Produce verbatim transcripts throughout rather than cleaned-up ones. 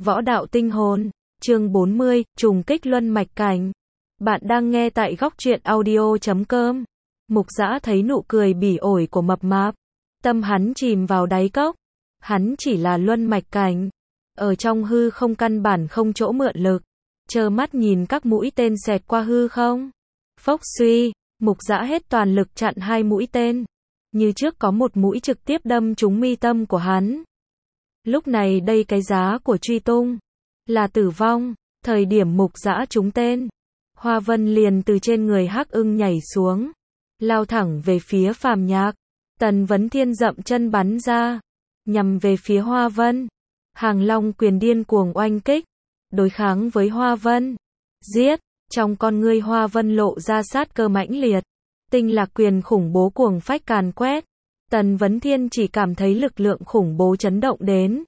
Võ đạo tinh hồn, chương bốn mươi, trùng kích luân mạch cảnh. Bạn đang nghe tại góc truyện audio chấm com. Mục Dã thấy nụ cười bỉ ổi của mập mạp, tâm hắn chìm vào đáy cốc. Hắn chỉ là luân mạch cảnh, ở trong hư không căn bản không chỗ mượn lực, trơ mắt nhìn các mũi tên xẹt qua hư không. Phốc suy, Mục Dã hết toàn lực chặn hai mũi tên, như trước có một mũi trực tiếp đâm trúng mi tâm của hắn. Lúc này đây cái giá của truy tung là tử vong. Thời điểm Mục Dã trúng tên, Hoa Vân liền từ trên người Hắc Ưng nhảy xuống, lao thẳng về phía Phàm Nhạc. Tần Vấn Thiên dậm chân bắn ra, nhằm về phía Hoa Vân. Hàng Long quyền điên cuồng oanh kích, đối kháng với Hoa Vân. Giết! Trong con ngươi Hoa Vân lộ ra sát cơ mãnh liệt, tinh lạc quyền khủng bố cuồng phách càn quét. Tần Vấn Thiên chỉ cảm thấy lực lượng khủng bố chấn động đến,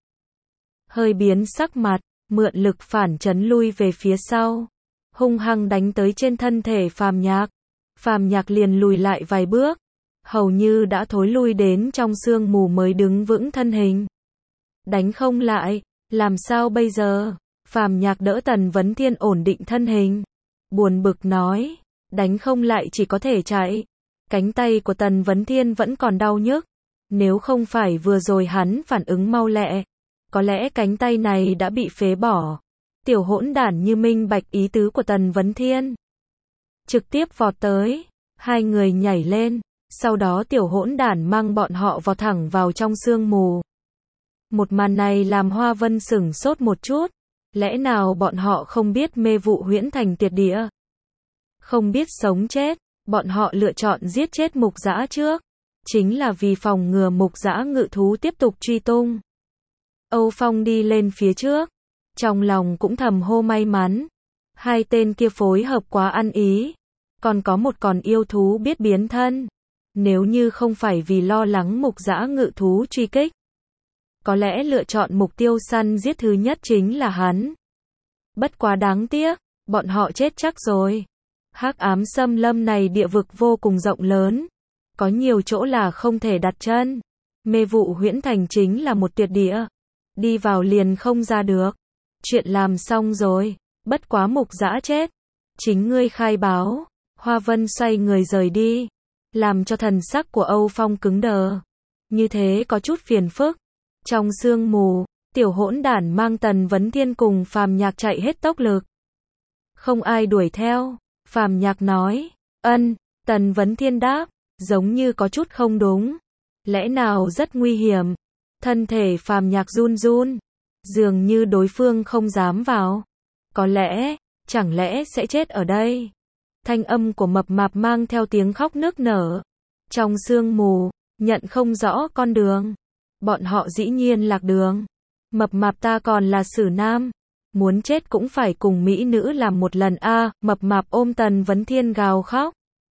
hơi biến sắc mặt, mượn lực phản chấn lui về phía sau, hung hăng đánh tới trên thân thể Phàm Nhạc. Phàm Nhạc liền lùi lại vài bước, hầu như đã thối lui đến trong sương mù mới đứng vững thân hình. Đánh không lại, làm sao bây giờ? Phàm Nhạc đỡ Tần Vấn Thiên ổn định thân hình, buồn bực nói, đánh không lại chỉ có thể chạy. Cánh tay của Tần Vấn Thiên vẫn còn đau nhức, nếu không phải vừa rồi hắn phản ứng mau lẹ, có lẽ cánh tay này đã bị phế bỏ. Tiểu hỗn đản như minh bạch ý tứ của Tần Vấn Thiên, trực tiếp vọt tới, hai người nhảy lên, sau đó tiểu hỗn đản mang bọn họ vào thẳng vào trong sương mù. Một màn này làm Hoa Vân sửng sốt một chút, lẽ nào bọn họ không biết mê vụ huyễn thành tuyệt địa? Không biết sống chết, bọn họ lựa chọn giết chết Mục Dã trước, chính là vì phòng ngừa Mục Dã ngự thú tiếp tục truy tung. Âu Phong đi lên phía trước, trong lòng cũng thầm hô may mắn, hai tên kia phối hợp quá ăn ý, còn có một con yêu thú biết biến thân. Nếu như không phải vì lo lắng Mục Dã ngự thú truy kích, có lẽ lựa chọn mục tiêu săn giết thứ nhất chính là hắn. Bất quá đáng tiếc, bọn họ chết chắc rồi. Hắc ám xâm lâm này địa vực vô cùng rộng lớn, có nhiều chỗ là không thể đặt chân. Mê vụ huyễn thành chính là một tuyệt địa, đi vào liền không ra được. Chuyện làm xong rồi, bất quá Mục Dã chết, chính ngươi khai báo. Hoa Vân xoay người rời đi, làm cho thần sắc của Âu Phong cứng đờ. Như thế có chút phiền phức. Trong sương mù, tiểu hỗn đản mang Tần Vấn Thiên cùng Phàm Nhạc chạy hết tốc lực. Không ai đuổi theo. Phàm Nhạc nói, ân. Tần Vấn Thiên đáp, giống như có chút không đúng. Lẽ nào rất nguy hiểm? Thân thể Phàm Nhạc run run, dường như đối phương không dám vào. Có lẽ, chẳng lẽ sẽ chết ở đây? Thanh âm của mập mạp mang theo tiếng khóc nức nở. Trong sương mù, nhận không rõ con đường. Bọn họ dĩ nhiên lạc đường. Mập mạp ta còn là sử nam, muốn chết cũng phải cùng mỹ nữ làm một lần a. À, mập mạp ôm Tần Vấn Thiên gào khóc.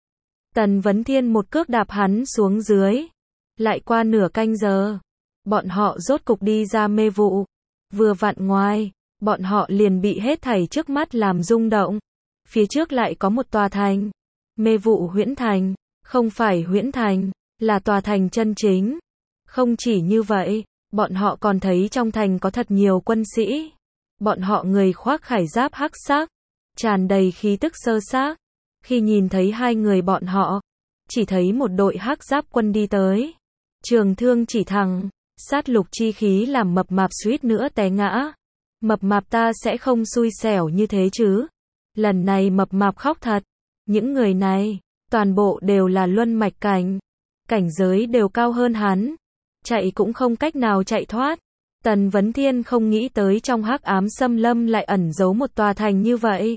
Tần Vấn Thiên một cước đạp hắn xuống dưới. Lại qua nửa canh giờ, bọn họ rốt cục đi ra mê vụ. Vừa vặn ngoài, bọn họ liền bị hết thảy trước mắt làm rung động. Phía trước lại có một tòa thành. Mê vụ huyễn thành, không phải huyễn thành, là tòa thành chân chính. Không chỉ như vậy, bọn họ còn thấy trong thành có thật nhiều quân sĩ. Bọn họ người khoác khải giáp hắc sắc, tràn đầy khí tức sơ xác. Khi nhìn thấy hai người bọn họ, chỉ thấy một đội hắc giáp quân đi tới. Trường thương chỉ thẳng, sát lục chi khí làm mập mạp suýt nữa té ngã. Mập mạp ta sẽ không xui xẻo như thế chứ? Lần này mập mạp khóc thật. Những người này, toàn bộ đều là luân mạch cảnh. Cảnh giới đều cao hơn hắn. Chạy cũng không cách nào chạy thoát. Tần Vấn Thiên không nghĩ tới trong hắc ám xâm lâm lại ẩn giấu một tòa thành như vậy.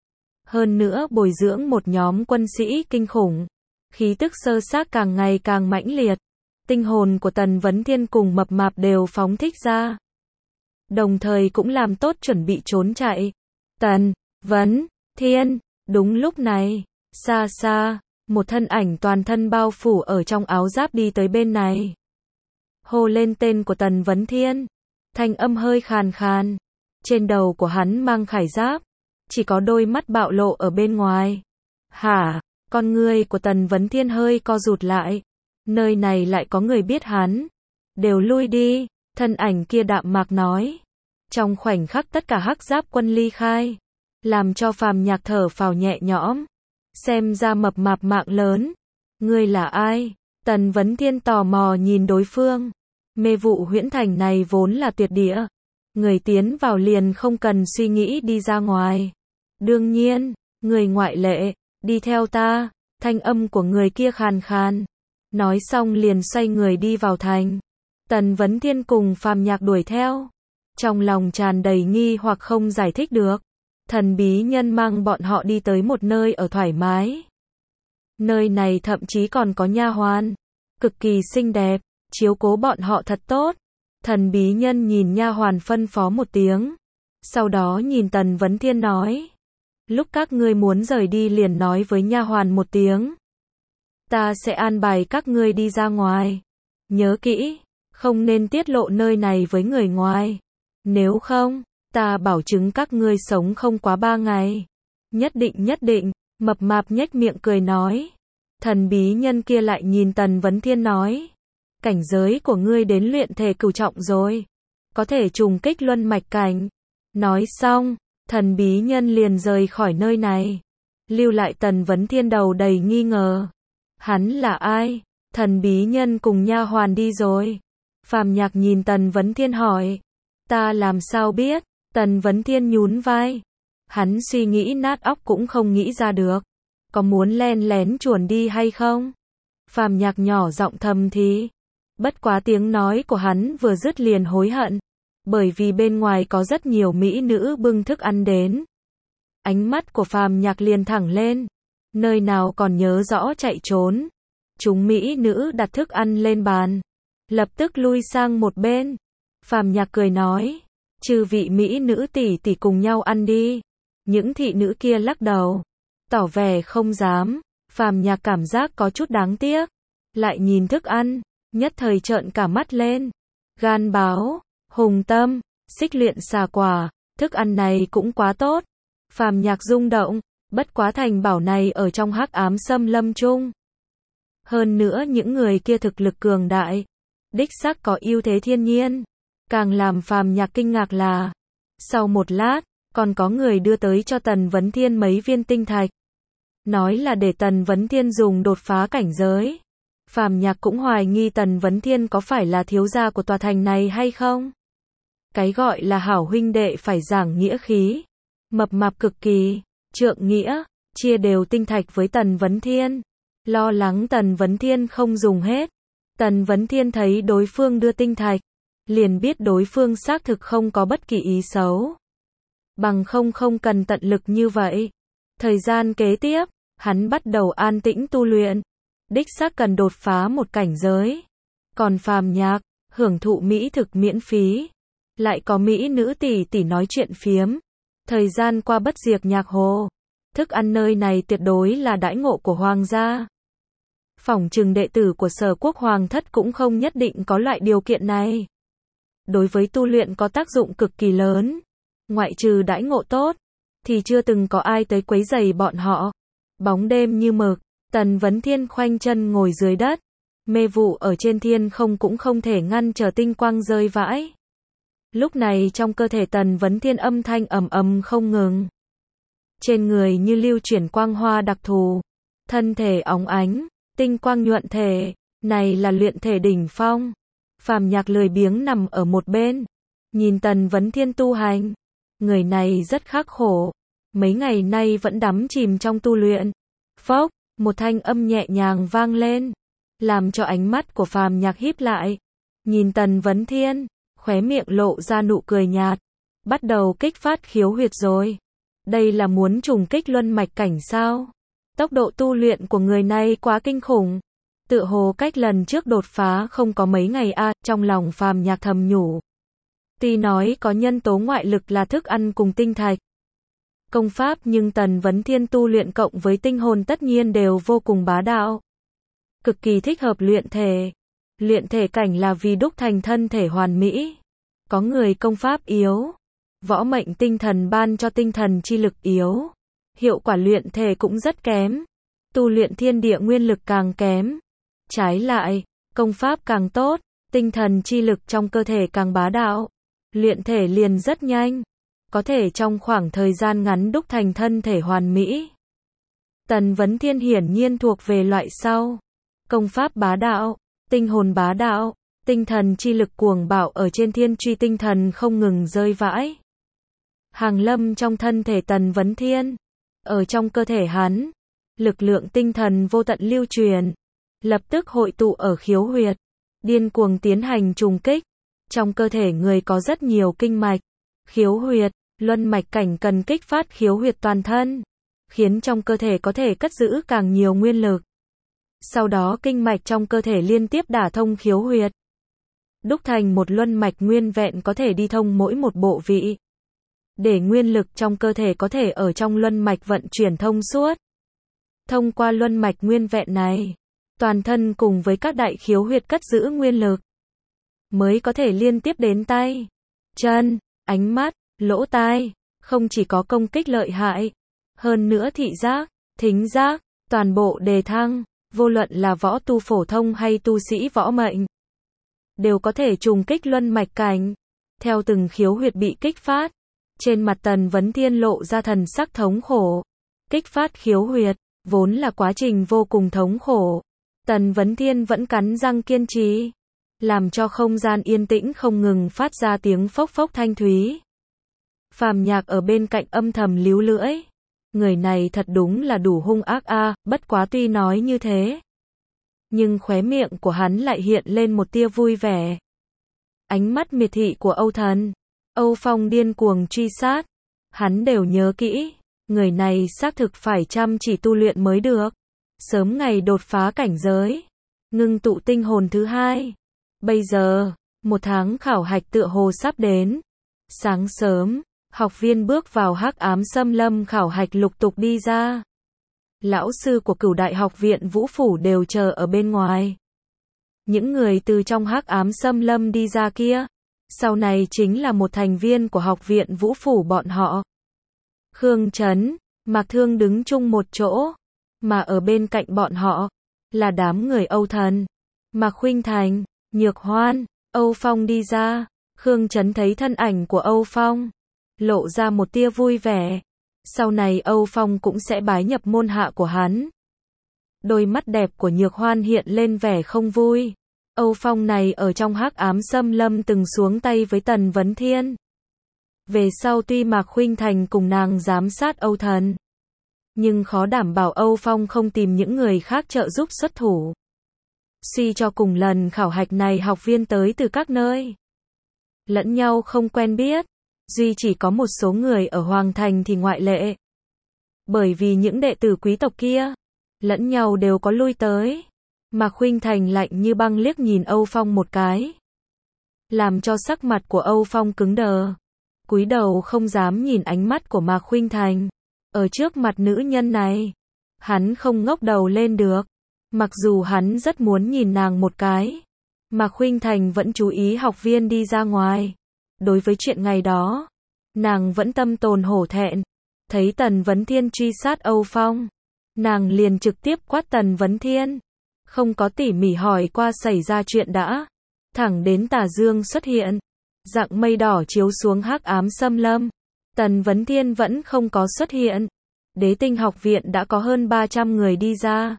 Hơn nữa bồi dưỡng một nhóm quân sĩ kinh khủng. Khí tức sơ xác càng ngày càng mãnh liệt. Tinh hồn của Tần Vấn Thiên cùng mập mạp đều phóng thích ra. Đồng thời cũng làm tốt chuẩn bị trốn chạy. Tần Vấn Thiên, đúng lúc này, xa xa, một thân ảnh toàn thân bao phủ ở trong áo giáp đi tới bên này. Hô lên tên của Tần Vấn Thiên, thanh âm hơi khàn khàn. Trên đầu của hắn mang khải giáp, chỉ có đôi mắt bạo lộ ở bên ngoài. Hả? Con ngươi của Tần Vấn Thiên hơi co rụt lại. Nơi này lại có người biết hắn. Đều lui đi, thân ảnh kia đạm mạc nói. Trong khoảnh khắc tất cả hắc giáp quân ly khai, làm cho Phàm Nhạc thở phào nhẹ nhõm. Xem ra mập mạp mạng lớn. Ngươi là ai? Tần Vấn Thiên tò mò nhìn đối phương. Mê vụ huyễn thành này vốn là tuyệt địa. Người tiến vào liền không cần suy nghĩ đi ra ngoài. Đương nhiên, người ngoại lệ, đi theo ta. Thanh âm của người kia khàn khàn. Nói xong liền xoay người đi vào thành. Tần Vấn Thiên cùng Phàm Nhạc đuổi theo. Trong lòng tràn đầy nghi hoặc không giải thích được. Thần bí nhân mang bọn họ đi tới một nơi ở thoải mái. Nơi này thậm chí còn có nha hoàn, cực kỳ xinh đẹp, chiếu cố bọn họ thật tốt. Thần bí nhân nhìn nha hoàn phân phó một tiếng. Sau đó nhìn Tần Vấn Thiên nói. Lúc các ngươi muốn rời đi liền nói với nha hoàn một tiếng. Ta sẽ an bài các ngươi đi ra ngoài. Nhớ kỹ, không nên tiết lộ nơi này với người ngoài. Nếu không, ta bảo chứng các ngươi sống không quá ba ngày. Nhất định nhất định, mập mạp nhếch miệng cười nói. Thần bí nhân kia lại nhìn Tần Vấn Thiên nói. Cảnh giới của ngươi đến luyện thể cửu trọng rồi. Có thể trùng kích luân mạch cảnh. Nói xong, thần bí nhân liền rời khỏi nơi này. Lưu lại Tần Vấn Thiên đầu đầy nghi ngờ. Hắn là ai? Thần bí nhân cùng nha hoàn đi rồi. Phàm Nhạc nhìn Tần Vấn Thiên hỏi. Ta làm sao biết? Tần Vấn Thiên nhún vai. Hắn suy nghĩ nát óc cũng không nghĩ ra được. Có muốn len lén chuồn đi hay không? Phàm Nhạc nhỏ giọng thầm thì. Bất quá tiếng nói của hắn vừa dứt liền hối hận. Bởi vì bên ngoài có rất nhiều mỹ nữ bưng thức ăn đến. Ánh mắt của Phàm Nhạc liền thẳng lên. Nơi nào còn nhớ rõ chạy trốn. Chúng mỹ nữ đặt thức ăn lên bàn. Lập tức lui sang một bên. Phàm Nhạc cười nói. Chư vị mỹ nữ tỷ tỷ cùng nhau ăn đi. Những thị nữ kia lắc đầu. Tỏ vẻ không dám. Phàm Nhạc cảm giác có chút đáng tiếc. Lại nhìn thức ăn. Nhất thời trợn cả mắt lên. Gan báo, hùng tâm, xích luyện xà quả. Thức ăn này cũng quá tốt. Phàm Nhạc rung động. Bất quá thành bảo này ở trong hắc ám xâm lâm chung. Hơn nữa những người kia thực lực cường đại. Đích xác có ưu thế thiên nhiên. Càng làm Phàm Nhạc kinh ngạc là. Sau một lát, còn có người đưa tới cho Tần Vấn Thiên mấy viên tinh thạch. Nói là để Tần Vấn Thiên dùng đột phá cảnh giới. Phàm Nhạc cũng hoài nghi Tần Vấn Thiên có phải là thiếu gia của tòa thành này hay không. Cái gọi là hảo huynh đệ phải giảng nghĩa khí. Mập mạp cực kỳ, trượng nghĩa, chia đều tinh thạch với Tần Vấn Thiên. Lo lắng Tần Vấn Thiên không dùng hết. Tần Vấn Thiên thấy đối phương đưa tinh thạch. Liền biết đối phương xác thực không có bất kỳ ý xấu. Bằng không không cần tận lực như vậy. Thời gian kế tiếp, hắn bắt đầu an tĩnh tu luyện. Đích xác cần đột phá một cảnh giới. Còn Phàm Nhạc, hưởng thụ mỹ thực miễn phí. Lại có mỹ nữ tỷ tỷ nói chuyện phiếm. Thời gian qua bất diệt nhạc hồ. Thức ăn nơi này tuyệt đối là đãi ngộ của hoàng gia. Phỏng chừng đệ tử của Sở Quốc Hoàng thất cũng không nhất định có loại điều kiện này. Đối với tu luyện có tác dụng cực kỳ lớn. Ngoại trừ đãi ngộ tốt, thì chưa từng có ai tới quấy rầy bọn họ. Bóng đêm như mực, Tần Vấn Thiên khoanh chân ngồi dưới đất. Mê vụ ở trên thiên không cũng không thể ngăn trở tinh quang rơi vãi. Lúc này trong cơ thể Tần Vấn Thiên âm thanh ầm ầm không ngừng. Trên người như lưu chuyển quang hoa đặc thù. Thân thể óng ánh, tinh quang nhuận thể. Này là luyện thể đỉnh phong. Phàm Nhạc lười biếng nằm ở một bên. Nhìn Tần Vấn Thiên tu hành. Người này rất khắc khổ. Mấy ngày nay vẫn đắm chìm trong tu luyện. Phốc, một thanh âm nhẹ nhàng vang lên. Làm cho ánh mắt của Phàm Nhạc híp lại. Nhìn Tần Vấn Thiên, khóe miệng lộ ra nụ cười nhạt. Bắt đầu kích phát khiếu huyệt rồi. Đây là muốn trùng kích luân mạch cảnh sao? Tốc độ tu luyện của người này quá kinh khủng. Tựa hồ cách lần trước đột phá không có mấy ngày a, à, trong lòng Phàm Nhạc thầm nhủ. Tuy nói có nhân tố ngoại lực là thức ăn cùng tinh thạch. Công pháp nhưng Tần Vấn Thiên tu luyện cộng với tinh hồn tất nhiên đều vô cùng bá đạo. Cực kỳ thích hợp luyện thể. Luyện thể cảnh là vì đúc thành thân thể hoàn mỹ. Có người công pháp yếu. Võ mệnh tinh thần ban cho tinh thần chi lực yếu. Hiệu quả luyện thể cũng rất kém. Tu luyện thiên địa nguyên lực càng kém. Trái lại, công pháp càng tốt, tinh thần chi lực trong cơ thể càng bá đạo. luyện thể liền rất nhanh, có thể trong khoảng thời gian ngắn đúc thành thân thể hoàn mỹ. Tần Vấn Thiên hiển nhiên thuộc về loại sau. Công pháp bá đạo, tinh hồn bá đạo, tinh thần chi lực cuồng bạo ở trên thiên truy tinh thần không ngừng rơi vãi. Hàng lâm trong thân thể Tần Vấn Thiên. Ở trong cơ thể hắn, lực lượng tinh thần vô tận lưu truyền, lập tức hội tụ ở khiếu huyệt, điên cuồng tiến hành trùng kích. Trong cơ thể người có rất nhiều kinh mạch, khiếu huyệt, luân mạch cảnh cần kích phát khiếu huyệt toàn thân, khiến trong cơ thể có thể cất giữ càng nhiều nguyên lực. Sau đó kinh mạch trong cơ thể liên tiếp đả thông khiếu huyệt, đúc thành một luân mạch nguyên vẹn có thể đi thông mỗi một bộ vị, để nguyên lực trong cơ thể có thể ở trong luân mạch vận chuyển thông suốt. Thông qua luân mạch nguyên vẹn này, toàn thân cùng với các đại khiếu huyệt cất giữ nguyên lực, mới có thể liên tiếp đến tay, chân, ánh mắt, lỗ tai, không chỉ có công kích lợi hại, hơn nữa thị giác, thính giác, toàn bộ đề thăng, vô luận là võ tu phổ thông hay tu sĩ võ mệnh, đều có thể trùng kích luân mạch cảnh. Theo từng khiếu huyệt bị kích phát, trên mặt Tần Vấn Thiên lộ ra thần sắc thống khổ. Kích phát khiếu huyệt, vốn là quá trình vô cùng thống khổ. Tần Vấn Thiên vẫn cắn răng kiên trì, làm cho không gian yên tĩnh không ngừng phát ra tiếng phốc phốc thanh thúy. Phàm Nhạc ở bên cạnh âm thầm líu lưỡi. Người này thật đúng là đủ hung ác a, à, bất quá tuy nói như thế, nhưng khóe miệng của hắn lại hiện lên một tia vui vẻ. Ánh mắt miệt thị của Âu Thần, Âu Phong điên cuồng truy sát, hắn đều nhớ kỹ, người này xác thực phải chăm chỉ tu luyện mới được, sớm ngày đột phá cảnh giới, ngưng tụ tinh hồn thứ hai. Bây giờ, một tháng khảo hạch tựa hồ sắp đến. Sáng sớm, học viên bước vào hắc ám xâm lâm khảo hạch lục tục đi ra. Lão sư của Cửu Đại Học viện Vũ Phủ đều chờ ở bên ngoài. Những người từ trong hắc ám xâm lâm đi ra kia, sau này chính là một thành viên của học viện Vũ Phủ bọn họ. Khương Trấn, Mạc Thương đứng chung một chỗ, mà ở bên cạnh bọn họ là đám người Âu Thần, Mạc Khuynh Thành, Nhược Hoan, Âu Phong đi ra. Khương Trấn thấy thân ảnh của Âu Phong, lộ ra một tia vui vẻ. Sau này Âu Phong cũng sẽ bái nhập môn hạ của hắn. Đôi mắt đẹp của Nhược Hoan hiện lên vẻ không vui. Âu Phong này ở trong hắc ám xâm lâm từng xuống tay với Tần Vấn Thiên. Về sau tuy Mạc Khuynh Thành cùng nàng giám sát Âu Thần, nhưng khó đảm bảo Âu Phong không tìm những người khác trợ giúp xuất thủ. Suy cho cùng lần khảo hạch này học viên tới từ các nơi, lẫn nhau không quen biết, duy chỉ có một số người ở Hoàng Thành thì ngoại lệ. Bởi vì những đệ tử quý tộc kia, lẫn nhau đều có lui tới. Mạc Khuynh Thành lạnh như băng liếc nhìn Âu Phong một cái, làm cho sắc mặt của Âu Phong cứng đờ, cúi đầu không dám nhìn ánh mắt của Mạc Khuynh Thành. Ở trước mặt nữ nhân này, hắn không ngóc đầu lên được. Mặc dù hắn rất muốn nhìn nàng một cái, Mạc Khuynh Thành vẫn chú ý học viên đi ra ngoài. Đối với chuyện ngày đó, nàng vẫn tâm tồn hổ thẹn. Thấy Tần Vấn Thiên truy sát Âu Phong, nàng liền trực tiếp quát Tần Vấn Thiên, không có tỉ mỉ hỏi qua xảy ra chuyện đã, thẳng đến tà dương xuất hiện, dạng mây đỏ chiếu xuống hắc ám xâm lâm. Tần Vấn Thiên vẫn không có xuất hiện. Đế Tinh học viện đã có hơn ba trăm người đi ra.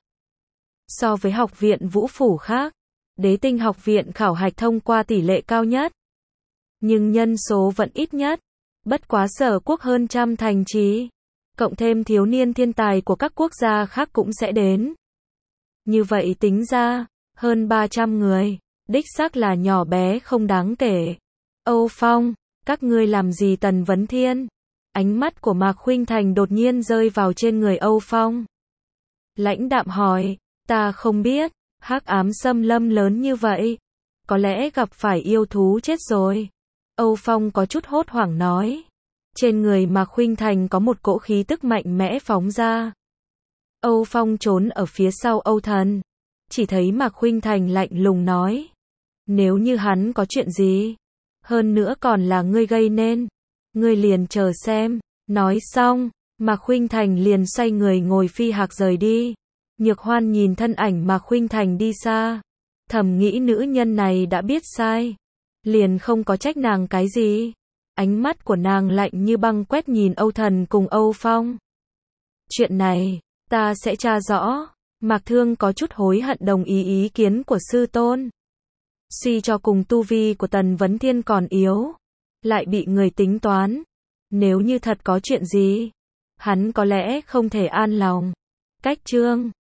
So với học viện Vũ Phủ khác, Đế Tinh học viện khảo hạch thông qua tỷ lệ cao nhất, nhưng nhân số vẫn ít nhất. Bất quá Sở Quốc hơn trăm thành trì, cộng thêm thiếu niên thiên tài của các quốc gia khác cũng sẽ đến. Như vậy tính ra, hơn ba trăm người, đích xác là nhỏ bé không đáng kể. Âu Phong, các ngươi làm gì? Tần Vấn Thiên. Ánh mắt của Mạc Khuynh Thành đột nhiên rơi vào trên người Âu Phong. Lãnh đạm hỏi, ta không biết, hắc ám xâm lâm lớn như vậy, có lẽ gặp phải yêu thú chết rồi. Âu Phong có chút hốt hoảng nói. Trên người Mạc Khuynh Thành có một cỗ khí tức mạnh mẽ phóng ra. Âu Phong trốn ở phía sau Âu Thần, chỉ thấy Mạc Khuynh Thành lạnh lùng nói, nếu như hắn có chuyện gì, hơn nữa còn là ngươi gây nên, ngươi liền chờ xem. Nói xong, Mạc Khuynh Thành liền xoay người ngồi phi hạc rời đi. Nhược Hoan nhìn thân ảnh Mạc Khuynh Thành đi xa, thầm nghĩ nữ nhân này đã biết sai. liền không có trách nàng cái gì. Ánh mắt của nàng lạnh như băng quét nhìn Âu Thần cùng Âu Phong. Chuyện này, ta sẽ tra rõ. Mạc Thương có chút hối hận đồng ý ý kiến của sư tôn. Suy cho cùng tu vi của Tần Vấn Thiên còn yếu, lại bị người tính toán. Nếu như thật có chuyện gì, hắn có lẽ không thể an lòng. Cách chương